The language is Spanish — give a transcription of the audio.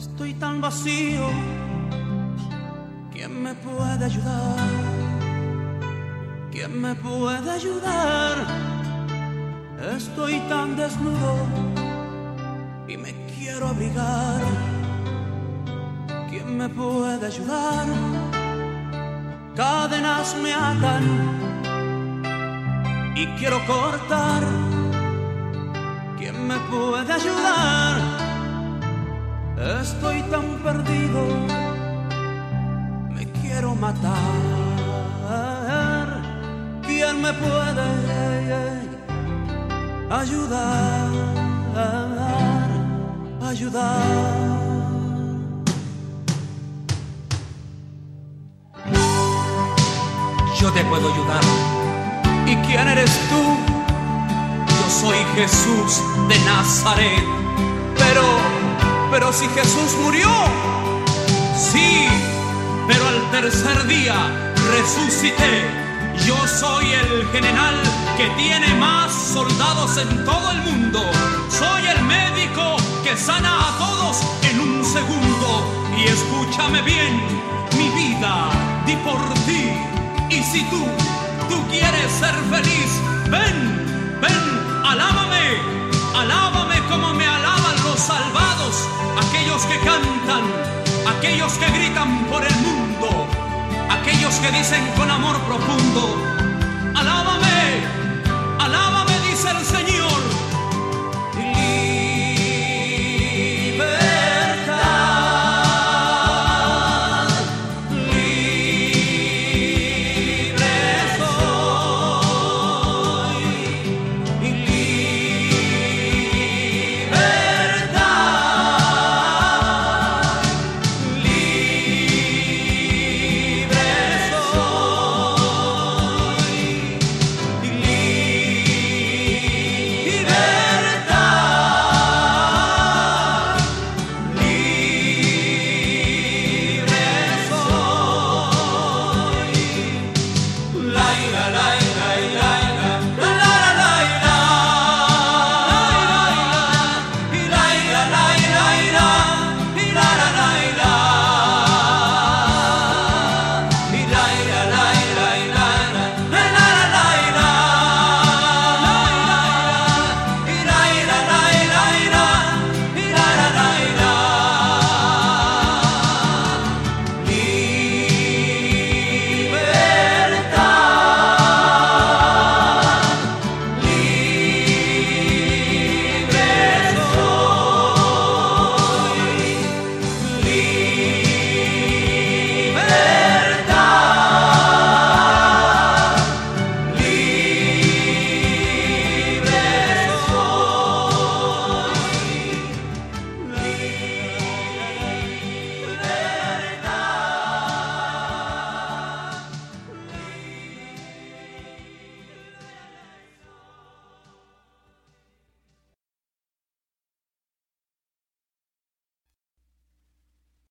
Estoy tan vacío, ¿quién me puede ayudar? ¿Quién me puede ayudar? Estoy tan desnudo y me quiero abrigar. ¿Quién me puede ayudar? Cadenas me atan y quiero cortar. ¿Quién me puede ayudar? Estoy tan perdido, me quiero matar. ¿Quién me puede ayudar? Ayudar. Yo te puedo ayudar. ¿Y quién eres tú? Yo soy Jesús de Nazaret. Pero si Jesús murió. Sí, pero al tercer día resucité. Yo soy el general que tiene más soldados en todo el mundo. Soy el médico que sana a todos en un segundo. Y escúchame bien, mi vida di por ti. Y si tú quieres ser feliz, ven, alábame como me alaban los salvados, aquellos que cantan, aquellos que gritan por el mundo, aquellos que dicen con amor profundo: